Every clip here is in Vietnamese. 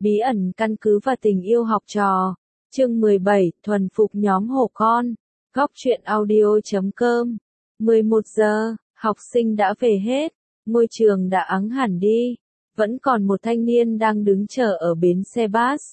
Bí ẩn căn cứ và tình yêu học trò. Chương 17, thuần phục nhóm hổ con. Góc truyện audio.com. 11 giờ, học sinh đã về hết, ngôi trường đã ắng hẳn đi, vẫn còn một thanh niên đang đứng chờ ở bến xe bus.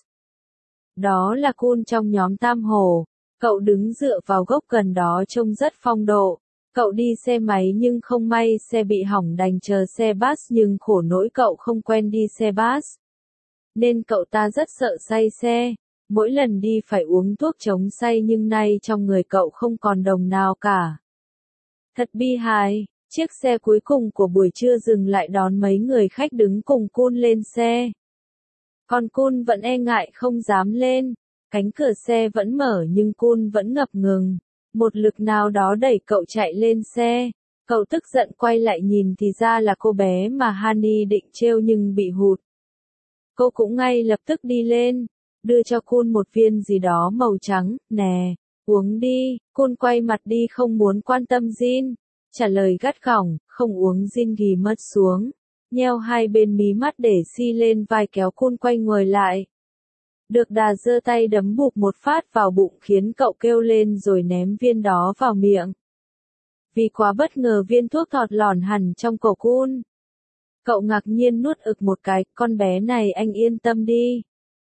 Đó là Kun trong nhóm Tam Hổ, cậu đứng dựa vào gốc gần đó trông rất phong độ. Cậu đi xe máy nhưng không may xe bị hỏng đành chờ xe bus nhưng khổ nỗi cậu không quen đi xe bus. Nên cậu ta rất sợ say xe, mỗi lần đi phải uống thuốc chống say nhưng nay trong người cậu không còn đồng nào cả. Thật bi hài, chiếc xe cuối cùng của buổi trưa dừng lại đón mấy người khách đứng cùng Kun lên xe. Còn Kun vẫn e ngại không dám lên, cánh cửa xe vẫn mở nhưng Kun vẫn ngập ngừng. Một lực nào đó đẩy cậu chạy lên xe, cậu tức giận quay lại nhìn thì ra là cô bé mà Hani định trêu nhưng bị hụt. Cô cũng ngay lập tức đi lên, đưa cho Kun một viên gì đó màu trắng, nè, uống đi. Kun quay mặt đi không muốn quan tâm Jin, trả lời gắt gỏng, không uống. Jin ghì mắt xuống, nheo hai bên mí mắt để xi lên vai kéo Kun quay người lại. Được đà giơ tay đấm bụp một phát vào bụng khiến cậu kêu lên rồi ném viên đó vào miệng. Vì quá bất ngờ viên thuốc thọt lỏn hẳn trong cổ Kun. Cậu ngạc nhiên nuốt ực một cái, con bé này anh yên tâm đi.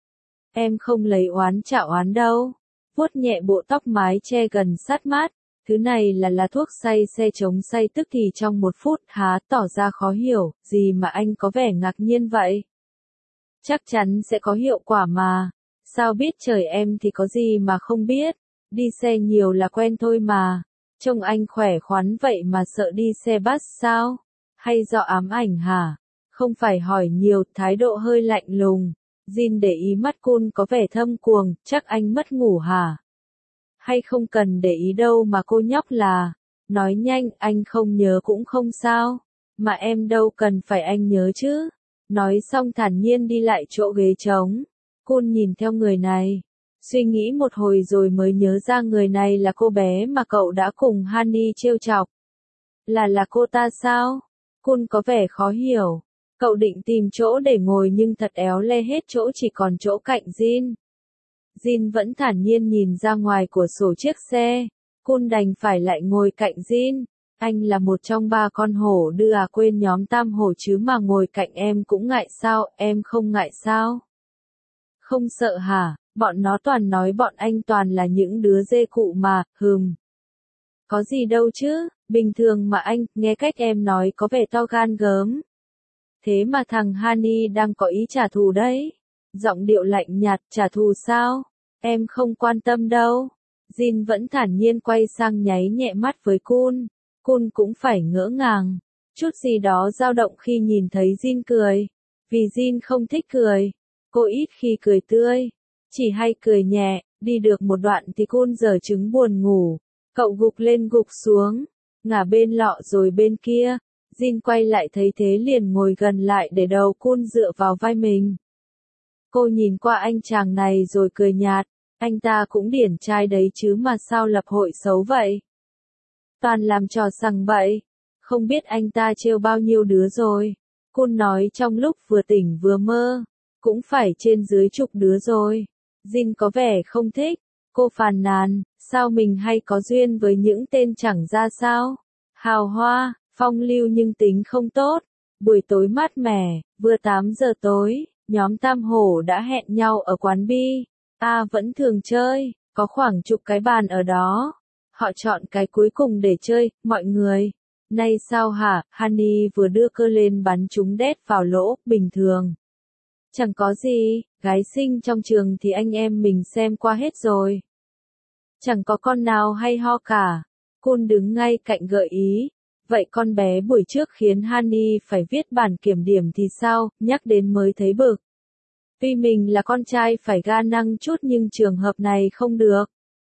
Em không lấy oán trả oán đâu. Vuốt nhẹ bộ tóc mái che gần sát mát, thứ này là thuốc say xe chống say tức thì trong một phút há tỏ ra khó hiểu, gì mà anh có vẻ ngạc nhiên vậy? Chắc chắn sẽ có hiệu quả mà. Sao biết trời em thì có gì mà không biết, đi xe nhiều là quen thôi mà. Trông anh khỏe khoắn vậy mà sợ đi xe bus sao? Hay do ám ảnh hả? Không phải hỏi nhiều, thái độ hơi lạnh lùng. Jin để ý mắt Kun có vẻ thâm cuồng, chắc anh mất ngủ hả? Hay không cần để ý đâu mà cô nhóc là. Nói nhanh, anh không nhớ cũng không sao. Mà em đâu cần phải anh nhớ chứ. Nói xong thản nhiên đi lại chỗ ghế trống. Kun nhìn theo người này, suy nghĩ một hồi rồi mới nhớ ra người này là cô bé mà cậu đã cùng Hani trêu chọc. Là cô ta sao? Kun có vẻ khó hiểu. Cậu định tìm chỗ để ngồi nhưng thật éo le hết chỗ chỉ còn chỗ cạnh Jin. Jin vẫn thản nhiên nhìn ra ngoài cửa sổ chiếc xe. Kun đành phải lại ngồi cạnh Jin. Anh là một trong ba con hổ đưa quên nhóm Tam Hổ chứ mà ngồi cạnh em cũng ngại sao, em không ngại sao? Không sợ hả? Bọn nó toàn nói bọn anh toàn là những đứa dê cụ mà, Có gì đâu chứ, bình thường mà anh, nghe cách em nói có vẻ to gan gớm. Thế mà thằng Hani đang có ý trả thù đấy. Giọng điệu lạnh nhạt, trả thù sao? Em không quan tâm đâu. Jin vẫn thản nhiên quay sang nháy nhẹ mắt với Kun. Kun cũng phải ngỡ ngàng. Chút gì đó dao động khi nhìn thấy Jin cười. Vì Jin không thích cười. Cô ít khi cười tươi. Chỉ hay cười nhẹ, đi được một đoạn thì Kun giở trứng buồn ngủ. Cậu gục lên gục xuống, ngả bên lọ rồi bên kia. Jin quay lại thấy thế liền ngồi gần lại để đầu Kun dựa vào vai mình. Cô nhìn qua anh chàng này rồi cười nhạt. Anh ta cũng điển trai đấy chứ mà sao lập hội xấu vậy? Toàn làm trò sằng bậy. Không biết anh ta trêu bao nhiêu đứa rồi. Kun nói trong lúc vừa tỉnh vừa mơ. Cũng phải trên dưới chục đứa rồi. Jin có vẻ không thích. Cô phàn nàn, sao mình hay có duyên với những tên chẳng ra sao? Hào hoa, phong lưu nhưng tính không tốt. Buổi tối mát mẻ, vừa 8 giờ tối, nhóm Tam Hổ đã hẹn nhau ở quán bi. Vẫn thường chơi, có khoảng chục cái bàn ở đó. Họ chọn cái cuối cùng để chơi, mọi người. Nay sao hả? Hani vừa đưa cơ lên bắn trúng đét vào lỗ, bình thường. Chẳng có gì, gái xinh trong trường thì anh em mình xem qua hết rồi. Chẳng có con nào hay ho cả. Kun đứng ngay cạnh gợi ý. Vậy con bé buổi trước khiến Hani phải viết bản kiểm điểm thì sao, nhắc đến mới thấy bực. Tuy mình là con trai phải ga năng chút nhưng trường hợp này không được.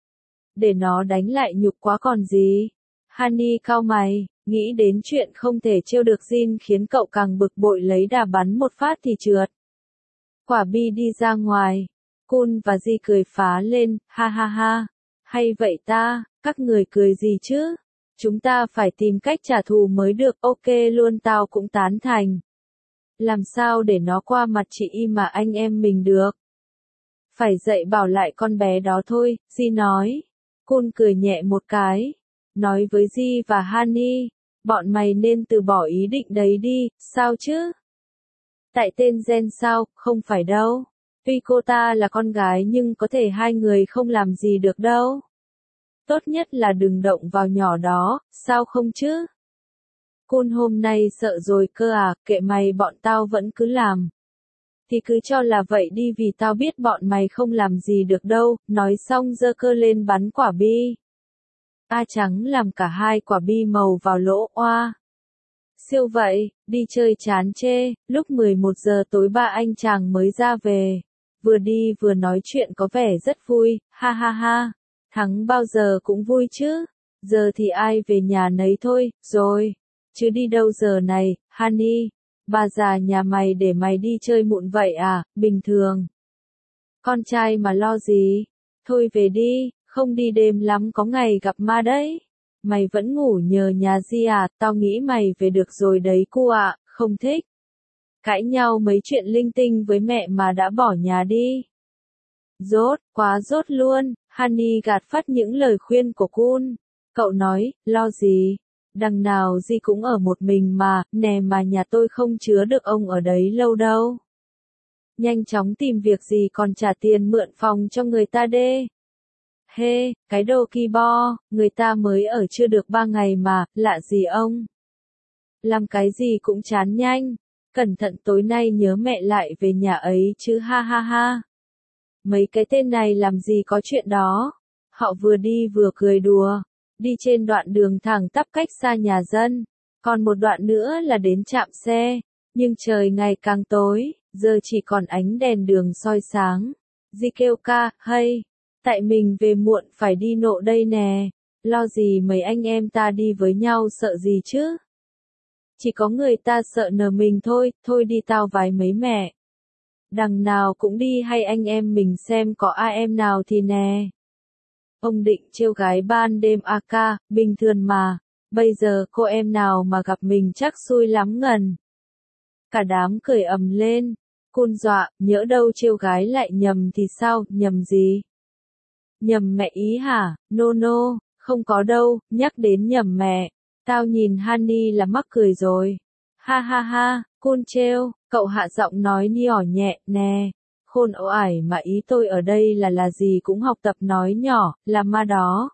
Để nó đánh lại nhục quá còn gì. Hani cau mày, nghĩ đến chuyện không thể trêu được Jin khiến cậu càng bực bội lấy đà bắn một phát thì trượt. Quả bi đi ra ngoài. Kun và Ji cười phá lên, ha ha ha. Hay vậy ta, các người cười gì chứ? Chúng ta phải tìm cách trả thù mới được, ok luôn tao cũng tán thành. Làm sao để nó qua mặt chị y mà anh em mình được? Phải dạy bảo lại con bé đó thôi, Di nói. Kun cười nhẹ một cái. Nói với Di và Hani, bọn mày nên từ bỏ ý định đấy đi, sao chứ? Tại tên Gen sao, không phải đâu. Tuy cô ta là con gái nhưng có thể hai người không làm gì được đâu. Tốt nhất là đừng động vào nhỏ đó, sao không chứ? Kun hôm nay sợ rồi cơ à, kệ mày bọn tao vẫn cứ làm. Thì cứ cho là vậy đi vì tao biết bọn mày không làm gì được đâu, nói xong giơ cơ lên bắn quả bi. A Trắng làm cả hai quả bi màu vào lỗ oa. Siêu vậy, đi chơi chán chê, lúc 11 giờ tối ba anh chàng mới ra về. Vừa đi vừa nói chuyện có vẻ rất vui, ha ha ha. Thắng bao giờ cũng vui chứ. Giờ thì ai về nhà nấy thôi, rồi. Chứ đi đâu giờ này, Hani. Bà già nhà mày để mày đi chơi muộn vậy à, bình thường. Con trai mà lo gì? Thôi về đi, không đi đêm lắm có ngày gặp ma đấy. Mày vẫn ngủ nhờ nhà Di à, tao nghĩ mày về được rồi đấy cu ạ, không thích. Cãi nhau mấy chuyện linh tinh với mẹ mà đã bỏ nhà đi. Dốt, quá dốt luôn, Hani gạt phắt những lời khuyên của Kun. Cậu nói, lo gì? Đằng nào Di cũng ở một mình mà, nè mà nhà tôi không chứa được ông ở đấy lâu đâu. Nhanh chóng tìm việc gì còn trả tiền mượn phòng cho người ta đê. Hê, cái đồ kỳ bo, người ta mới ở chưa được 3 ngày mà, lạ gì ông? Làm cái gì cũng chán nhanh. Cẩn thận tối nay nhớ mẹ lại về nhà ấy chứ ha ha ha. Mấy cái tên này làm gì có chuyện đó. Họ vừa đi vừa cười đùa. Đi trên đoạn đường thẳng tắp cách xa nhà dân. Còn một đoạn nữa là đến trạm xe. Nhưng trời ngày càng tối, giờ chỉ còn ánh đèn đường soi sáng. Di kêu ca, hay. Tại mình về muộn phải đi nộ đây nè. Lo gì mấy anh em ta đi với nhau sợ gì chứ? Chỉ có người ta sợ nờ mình thôi, thôi đi tao vái mấy mẹ. Đằng nào cũng đi hay anh em mình xem có ai em nào thì nè. Ông định trêu gái ban đêm a ca, bình thường mà. Bây giờ cô em nào mà gặp mình chắc xui lắm ngần. Cả đám cười ầm lên. Kun dọa, nhỡ đâu trêu gái lại nhầm thì sao, nhầm gì? Nhầm mẹ ý hả? No, không có đâu, nhắc đến nhầm mẹ. Tao nhìn Hani là mắc cười rồi. Ha ha ha, Kun trêu, cậu hạ giọng nói nhỏ nhẹ, nè. Khôn ẩu ải mà ý tôi ở đây là gì cũng học tập nói nhỏ, là ma đó.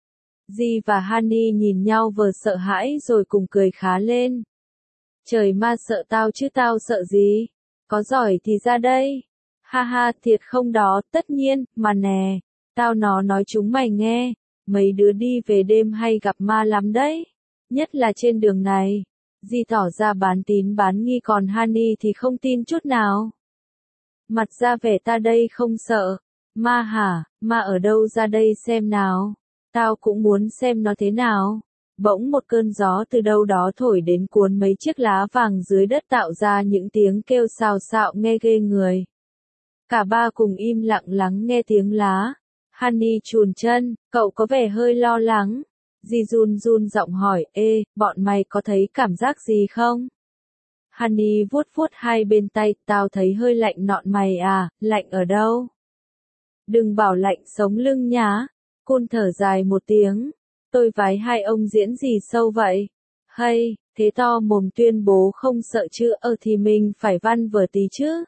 Di và Hani nhìn nhau vừa sợ hãi rồi cùng cười khá lên. Trời ma sợ tao chứ tao sợ gì? Có giỏi thì ra đây. Ha ha thiệt không đó, tất nhiên, mà nè. Tao nó nói chúng mày nghe. Mấy đứa đi về đêm hay gặp ma lắm đấy. Nhất là trên đường này. Di tỏ ra bán tín bán nghi còn Hani thì không tin chút nào. Mặt ra vẻ ta đây không sợ. Ma hả, ma ở đâu ra đây xem nào. Tao cũng muốn xem nó thế nào. Bỗng một cơn gió từ đâu đó thổi đến cuốn mấy chiếc lá vàng dưới đất tạo ra những tiếng kêu xào xạo nghe ghê người. Cả ba cùng im lặng lắng nghe tiếng lá. Hani chùn chân, cậu có vẻ hơi lo lắng. Di run run giọng hỏi, ê, bọn mày có thấy cảm giác gì không? Hani vuốt vuốt hai bên tay, tao thấy hơi lạnh nọn mày à, lạnh ở đâu? Đừng bảo lạnh sống lưng nhá. Kun thở dài một tiếng. Tôi vái hai ông diễn gì sâu vậy? Hay, thế to mồm tuyên bố không sợ chứ, thì mình phải văn vở tí chứ.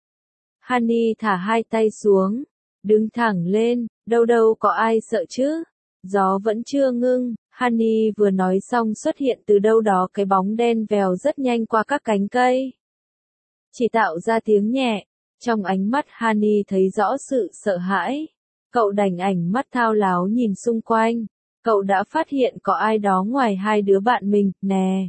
Hani thả hai tay xuống, đứng thẳng lên, đâu có ai sợ chứ. Gió vẫn chưa ngưng, Hani vừa nói xong xuất hiện từ đâu đó cái bóng đen vèo rất nhanh qua các cánh cây. Chỉ tạo ra tiếng nhẹ, trong ánh mắt Hani thấy rõ sự sợ hãi. Cậu đành ảnh mắt thao láo nhìn xung quanh. Cậu đã phát hiện có ai đó ngoài hai đứa bạn mình, nè.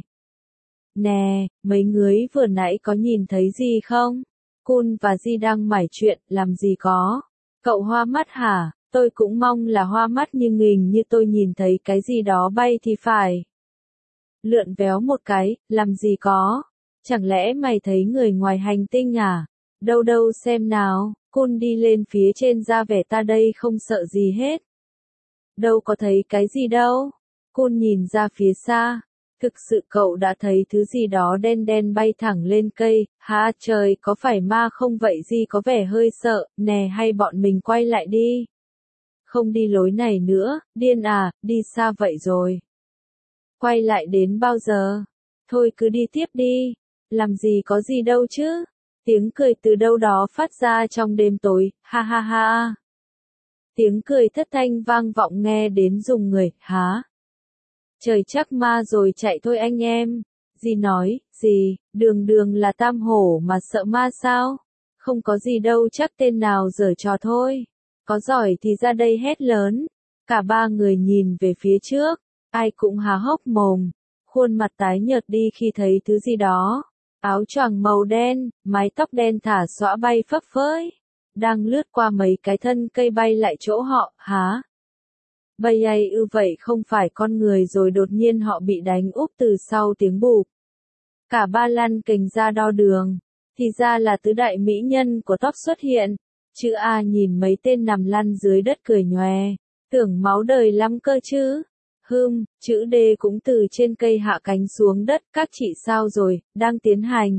Nè, mấy người vừa nãy có nhìn thấy gì không? Kun và Di đang mải chuyện, làm gì có. Cậu hoa mắt hả? Tôi cũng mong là hoa mắt nhưng hình như tôi nhìn thấy cái gì đó bay thì phải. Lượn véo một cái, làm gì có. Chẳng lẽ mày thấy người ngoài hành tinh à? Đâu xem nào. Kun đi lên phía trên ra vẻ ta đây không sợ gì hết. Đâu có thấy cái gì đâu. Kun nhìn ra phía xa. Thực sự cậu đã thấy thứ gì đó đen đen bay thẳng lên cây, hả trời có phải ma không vậy gì có vẻ hơi sợ, nè hay bọn mình quay lại đi. Không đi lối này nữa, điên à, đi xa vậy rồi. Quay lại đến bao giờ? Thôi cứ đi tiếp đi, làm gì có gì đâu chứ. Tiếng cười từ đâu đó phát ra trong đêm tối, ha ha ha. Tiếng cười thất thanh vang vọng nghe đến rùng người, hả? Trời chắc ma rồi chạy thôi anh em. Dì nói, gì, đường đường là tam hổ mà sợ ma sao? Không có gì đâu chắc tên nào giở trò thôi. Có giỏi thì ra đây hét lớn. Cả ba người nhìn về phía trước, ai cũng há hốc mồm, khuôn mặt tái nhợt đi khi thấy thứ gì đó. Áo choàng màu đen, mái tóc đen thả xõa bay phấp phới, đang lướt qua mấy cái thân cây bay lại chỗ họ, hả? Bây ai vậy không phải con người rồi đột nhiên họ bị đánh úp từ sau tiếng bụp. Cả ba lăn kềnh ra đo đường, thì ra là tứ đại mỹ nhân của tóc xuất hiện. Chữ A nhìn mấy tên nằm lăn dưới đất cười nhòe, tưởng máu đời lắm cơ chứ. Chữ D cũng từ trên cây hạ cánh xuống đất, các chị sao rồi, đang tiến hành.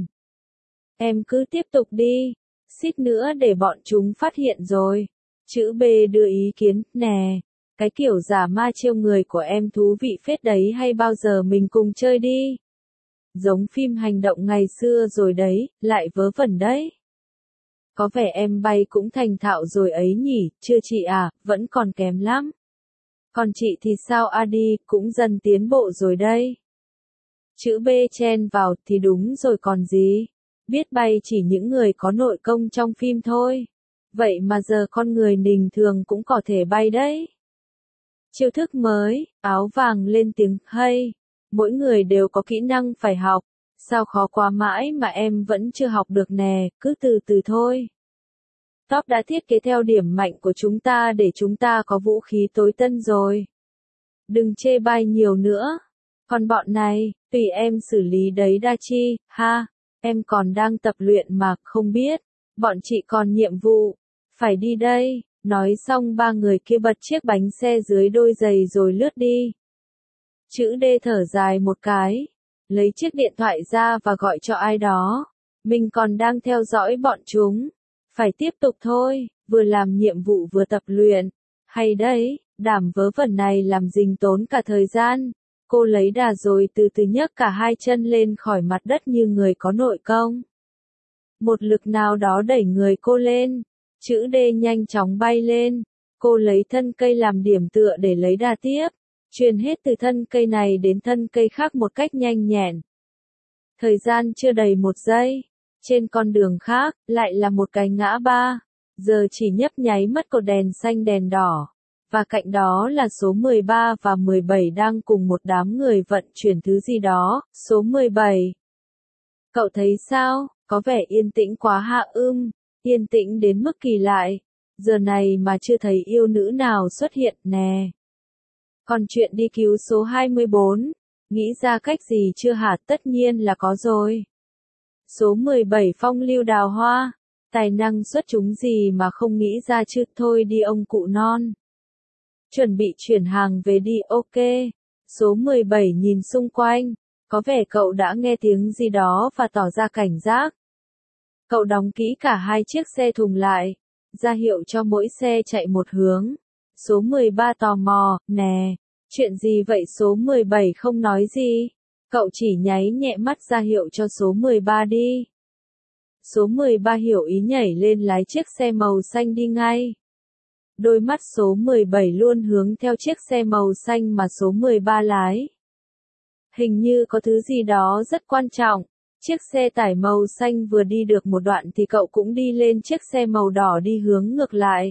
Em cứ tiếp tục đi, xít nữa để bọn chúng phát hiện rồi. Chữ B đưa ý kiến, nè, cái kiểu giả ma trêu người của em thú vị phết đấy, hay bao giờ mình cùng chơi đi. Giống phim hành động ngày xưa rồi đấy, lại vớ vẩn đấy. Có vẻ em bay cũng thành thạo rồi ấy nhỉ, chưa chị à, vẫn còn kém lắm. Còn chị thì sao Adi, cũng dần tiến bộ rồi đây. Chữ B chen vào, thì đúng rồi còn gì. Biết bay chỉ những người có nội công trong phim thôi. Vậy mà giờ con người bình thường cũng có thể bay đấy. Chiêu thức mới, áo vàng lên tiếng, hay. Mỗi người đều có kỹ năng phải học. Sao khó quá mãi mà em vẫn chưa học được nè, cứ từ từ thôi. Top đã thiết kế theo điểm mạnh của chúng ta để chúng ta có vũ khí tối tân rồi. Đừng chê bai nhiều nữa. Còn bọn này, tùy em xử lý đấy đa chi, ha. Em còn đang tập luyện mà, không biết. Bọn chị còn nhiệm vụ. Phải đi đây. Nói xong ba người kia bật chiếc bánh xe dưới đôi giày rồi lướt đi. Chữ D thở dài một cái. Lấy chiếc điện thoại ra và gọi cho ai đó. Mình còn đang theo dõi bọn chúng. Phải tiếp tục thôi, vừa làm nhiệm vụ vừa tập luyện. Hay đấy, đảm vớ vẩn này làm dình tốn cả thời gian. Cô lấy đà rồi từ từ nhấc cả hai chân lên khỏi mặt đất như người có nội công. Một lực nào đó đẩy người cô lên. Chữ D nhanh chóng bay lên. Cô lấy thân cây làm điểm tựa để lấy đà tiếp. Truyền hết từ thân cây này đến thân cây khác một cách nhanh nhẹn. Thời gian chưa đầy 1 giây. Trên con đường khác, lại là một cái ngã ba. Giờ chỉ nhấp nháy mất cột đèn xanh đèn đỏ. Và cạnh đó là số 13 và 17 đang cùng một đám người vận chuyển thứ gì đó. Số 17. Cậu thấy sao? Có vẻ yên tĩnh quá hạ yên tĩnh đến mức kỳ lạ. Giờ này mà chưa thấy yêu nữ nào xuất hiện nè. Còn chuyện đi cứu số 24, nghĩ ra cách gì chưa hả? Tất nhiên là có rồi. Số 17 phong lưu đào hoa, tài năng xuất chúng gì mà không nghĩ ra chứ, thôi đi ông cụ non. Chuẩn bị chuyển hàng về đi, ok. Số 17 nhìn xung quanh, có vẻ cậu đã nghe tiếng gì đó và tỏ ra cảnh giác. Cậu đóng kỹ cả hai chiếc xe thùng lại, ra hiệu cho mỗi xe chạy một hướng. Số 13 tò mò, nè, chuyện gì vậy? Số 17 không nói gì. Cậu chỉ nháy nhẹ mắt ra hiệu cho số 13 đi. Số 13 hiểu ý nhảy lên lái chiếc xe màu xanh đi ngay. Đôi mắt số 17 luôn hướng theo chiếc xe màu xanh mà số 13 lái. Hình như có thứ gì đó rất quan trọng. Chiếc xe tải màu xanh vừa đi được một đoạn thì cậu cũng đi lên chiếc xe màu đỏ đi hướng ngược lại.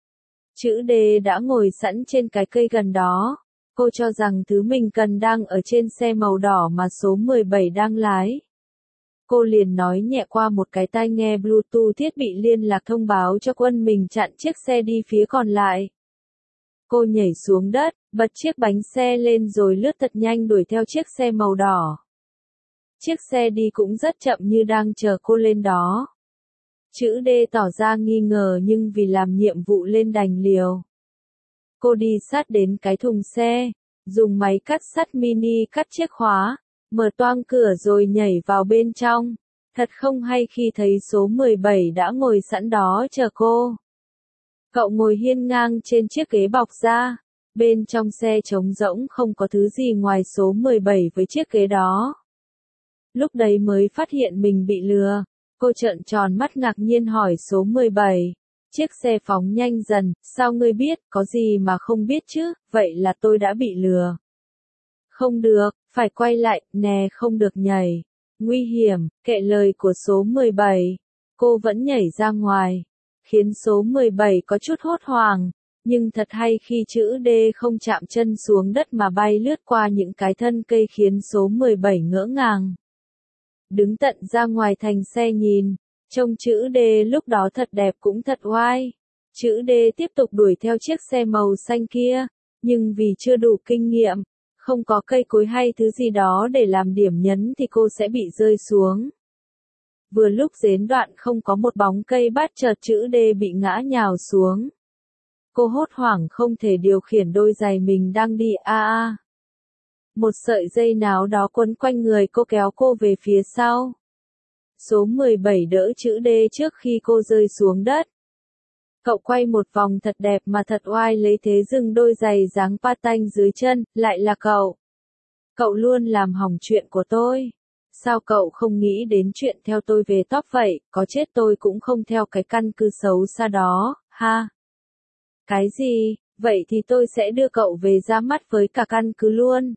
Chữ D đã ngồi sẵn trên cái cây gần đó. Cô cho rằng thứ mình cần đang ở trên xe màu đỏ mà số 17 đang lái. Cô liền nói nhẹ qua một cái tai nghe Bluetooth thiết bị liên lạc thông báo cho quân mình chặn chiếc xe đi phía còn lại. Cô nhảy xuống đất, bật chiếc bánh xe lên rồi lướt thật nhanh đuổi theo chiếc xe màu đỏ. Chiếc xe đi cũng rất chậm như đang chờ cô lên đó. Chữ D tỏ ra nghi ngờ nhưng vì làm nhiệm vụ lên đành liều. Cô đi sát đến cái thùng xe, dùng máy cắt sắt mini cắt chiếc khóa, mở toang cửa rồi nhảy vào bên trong. Thật không hay khi thấy số 17 đã ngồi sẵn đó chờ cô. Cậu ngồi hiên ngang trên chiếc ghế bọc da. Bên trong xe trống rỗng không có thứ gì ngoài số 17 với chiếc ghế đó. Lúc đấy mới phát hiện mình bị lừa. Cô trợn tròn mắt ngạc nhiên hỏi số 17. Chiếc xe phóng nhanh dần, sao ngươi biết, có gì mà không biết chứ, vậy là tôi đã bị lừa. Không được, phải quay lại, nè không được nhảy. Nguy hiểm, kệ lời của số 17. Cô vẫn nhảy ra ngoài. Khiến số 17 có chút hốt hoảng. Nhưng thật hay khi chữ D không chạm chân xuống đất mà bay lướt qua những cái thân cây khiến số 17 ngỡ ngàng. Đứng tận ra ngoài thành xe nhìn, trông chữ D lúc đó thật đẹp cũng thật oai. Chữ D tiếp tục đuổi theo chiếc xe màu xanh kia, nhưng vì chưa đủ kinh nghiệm, không có cây cối hay thứ gì đó để làm điểm nhấn thì cô sẽ bị rơi xuống. Vừa lúc đến đoạn không có một bóng cây bắt chợt chữ D bị ngã nhào xuống. Cô hốt hoảng không thể điều khiển đôi giày mình đang đi Một sợi dây nào đó quấn quanh người cô kéo cô về phía sau. Số 17 đỡ chữ D trước khi cô rơi xuống đất. Cậu quay một vòng thật đẹp mà thật oai lấy thế dừng đôi giày dáng patin dưới chân, lại là cậu. Cậu luôn làm hỏng chuyện của tôi. Sao cậu không nghĩ đến chuyện theo tôi về top vậy, có chết tôi cũng không theo cái căn cứ xấu xa đó, ha? Cái gì, vậy thì tôi sẽ đưa cậu về ra mắt với cả căn cứ luôn.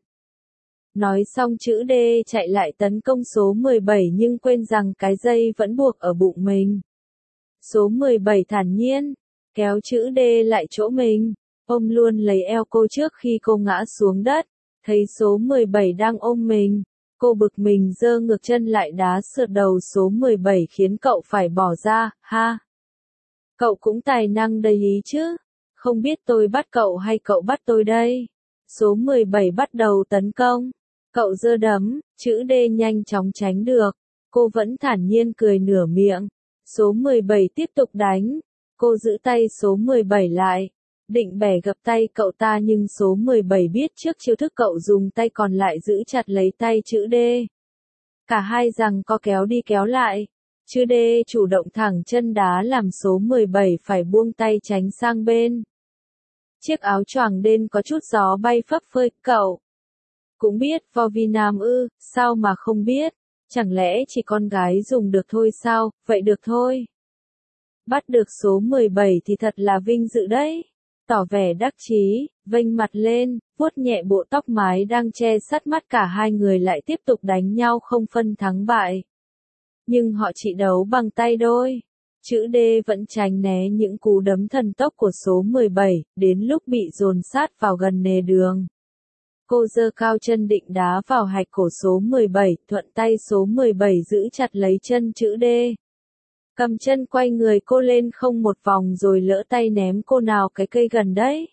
Nói xong chữ D chạy lại tấn công số 17 nhưng quên rằng cái dây vẫn buộc ở bụng mình. Số 17 thản nhiên, kéo chữ D lại chỗ mình, ôm luôn lấy eo cô trước khi cô ngã xuống đất. Thấy số 17 đang ôm mình, cô bực mình giơ ngược chân lại đá sượt đầu số 17 khiến cậu phải bỏ ra, ha. Cậu cũng tài năng đầy ý chứ, không biết tôi bắt cậu hay cậu bắt tôi đây. Số 17 bắt đầu tấn công. Cậu giơ đấm, chữ D nhanh chóng tránh được. Cô vẫn thản nhiên cười nửa miệng. Số 17 tiếp tục đánh. Cô giữ tay số 17 lại. Định bẻ gập tay cậu ta nhưng số 17 biết trước chiêu thức cậu dùng tay còn lại giữ chặt lấy tay chữ D. Cả hai giằng co kéo đi kéo lại. Chữ D chủ động thẳng chân đá làm số 17 phải buông tay tránh sang bên. Chiếc áo choàng đen có chút gió bay phấp phới, cậu cũng biết vo vi nam ư, sao mà không biết, chẳng lẽ chỉ con gái dùng được thôi sao, vậy được thôi. Bắt được số 17 thì thật là vinh dự đấy. Tỏ vẻ đắc chí, vênh mặt lên, vuốt nhẹ bộ tóc mái đang che sát mắt cả hai người lại tiếp tục đánh nhau không phân thắng bại. Nhưng họ chỉ đấu bằng tay đôi. Chữ D vẫn tránh né những cú đấm thần tốc của số 17, đến lúc bị dồn sát vào gần nề đường. Cô giơ cao chân định đá vào hạch cổ số 17, thuận tay số 17 giữ chặt lấy chân chữ D. Cầm chân quay người cô lên không một vòng rồi lỡ tay ném cô nào cái cây gần đấy.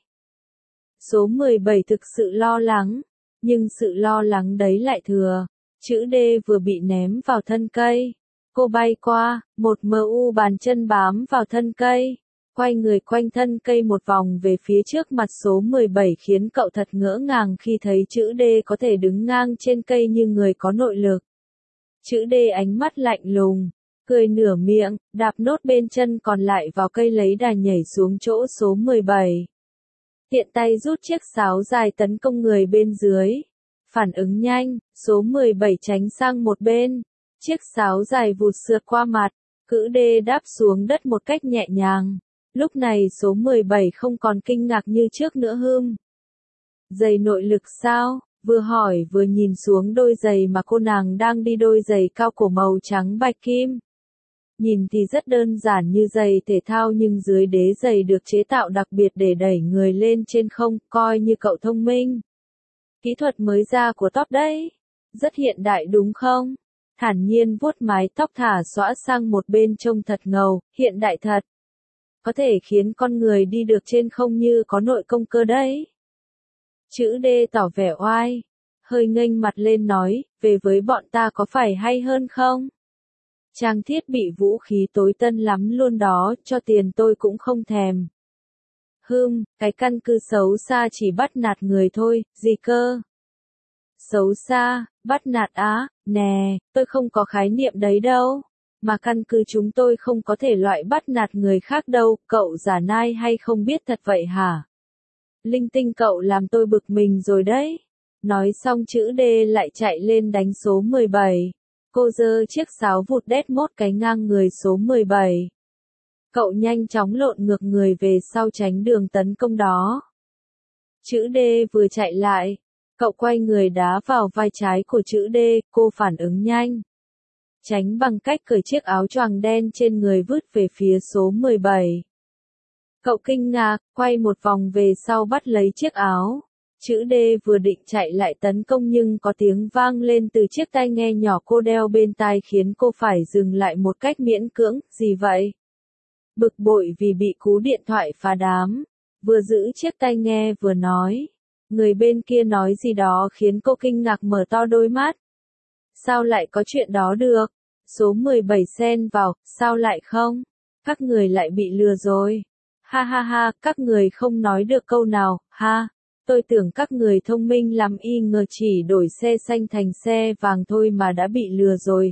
Số 17 thực sự lo lắng, nhưng sự lo lắng đấy lại thừa. Chữ D vừa bị ném vào thân cây. Cô bay qua, một mu bàn chân bám vào thân cây. Quay người quanh thân cây một vòng về phía trước mặt số 17 khiến cậu thật ngỡ ngàng khi thấy chữ D có thể đứng ngang trên cây như người có nội lực. Chữ D ánh mắt lạnh lùng, cười nửa miệng, đạp nốt bên chân còn lại vào cây lấy đà nhảy xuống chỗ số 17. Tiện tay rút chiếc sáo dài tấn công người bên dưới. Phản ứng nhanh, số 17 tránh sang một bên. Chiếc sáo dài vụt sượt qua mặt, chữ D đáp xuống đất một cách nhẹ nhàng. Lúc này số 17 không còn kinh ngạc như trước nữa hưm. Giày nội lực sao? Vừa hỏi vừa nhìn xuống đôi giày mà cô nàng đang đi, đôi giày cao cổ màu trắng bạch kim. Nhìn thì rất đơn giản như giày thể thao nhưng dưới đế giày được chế tạo đặc biệt để đẩy người lên trên không, coi như cậu thông minh. Kỹ thuật mới ra của top đấy. Rất hiện đại đúng không? Thản nhiên vuốt mái tóc thả xõa sang một bên trông thật ngầu, hiện đại thật. Có thể khiến con người đi được trên không như có nội công cơ đấy. Chữ D tỏ vẻ oai, hơi nghênh mặt lên nói, về với bọn ta có phải hay hơn không? Trang thiết bị vũ khí tối tân lắm luôn đó, cho tiền tôi cũng không thèm. Cái căn cứ xấu xa chỉ bắt nạt người thôi, gì cơ? Xấu xa, bắt nạt á, nè, tôi không có khái niệm đấy đâu. Mà căn cứ chúng tôi không có thể loại bắt nạt người khác đâu, cậu giả nai hay không biết thật vậy hả? Linh tinh cậu làm tôi bực mình rồi đấy. Nói xong chữ D lại chạy lên đánh số 17. Cô giơ chiếc sáo vụt đét mốt cái ngang người số 17. Cậu nhanh chóng lộn ngược người về sau tránh đường tấn công đó. Chữ D vừa chạy lại. Cậu quay người đá vào vai trái của chữ D, cô phản ứng nhanh. Tránh bằng cách cởi chiếc áo choàng đen trên người vứt về phía số 17. Cậu kinh ngạc, quay một vòng về sau bắt lấy chiếc áo. Chữ D vừa định chạy lại tấn công nhưng có tiếng vang lên từ chiếc tai nghe nhỏ cô đeo bên tai khiến cô phải dừng lại một cách miễn cưỡng, gì vậy? Bực bội vì bị cú điện thoại phá đám, vừa giữ chiếc tai nghe vừa nói. Người bên kia nói gì đó khiến cô kinh ngạc mở to đôi mắt. Sao lại có chuyện đó được? Số 17 xen vào, sao lại không? Các người lại bị lừa rồi. Ha ha ha, các người không nói được câu nào, ha. Tôi tưởng các người thông minh lắm y ngờ chỉ đổi xe xanh thành xe vàng thôi mà đã bị lừa rồi,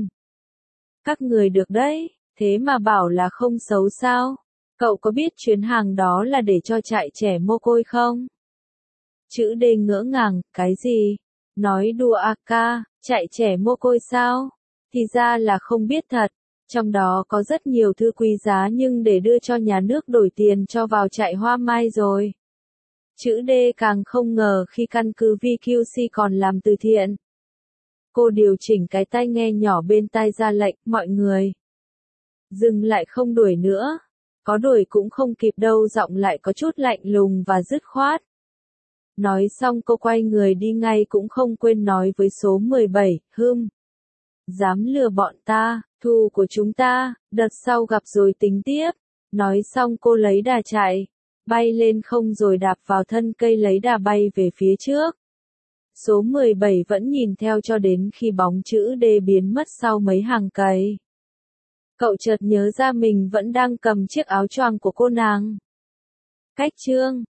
Các người được đấy, thế mà bảo là không xấu sao? Cậu có biết chuyến hàng đó là để cho trại trẻ mồ côi không? Chữ D ngỡ ngàng, cái gì? Nói đùa à ca, trại trẻ mồ côi sao? Thì ra là không biết thật. Trong đó có rất nhiều thứ quý giá nhưng để đưa cho nhà nước đổi tiền cho vào trại hoa mai rồi. Chữ D càng không ngờ khi căn cứ VQC còn làm từ thiện. Cô điều chỉnh cái tai nghe nhỏ bên tai ra lệnh, mọi người. Dừng lại không đuổi nữa. Có đuổi cũng không kịp đâu, giọng lại có chút lạnh lùng và dứt khoát. Nói xong cô quay người đi ngay cũng không quên nói với số 17, Dám lừa bọn ta, thù của chúng ta, đợt sau gặp rồi tính tiếp. Nói xong cô lấy đà chạy, bay lên không rồi đạp vào thân cây lấy đà bay về phía trước. Số 17 vẫn nhìn theo cho đến khi bóng chữ D biến mất sau mấy hàng cây. Cậu chợt nhớ ra mình vẫn đang cầm chiếc áo choàng của cô nàng. Cách chương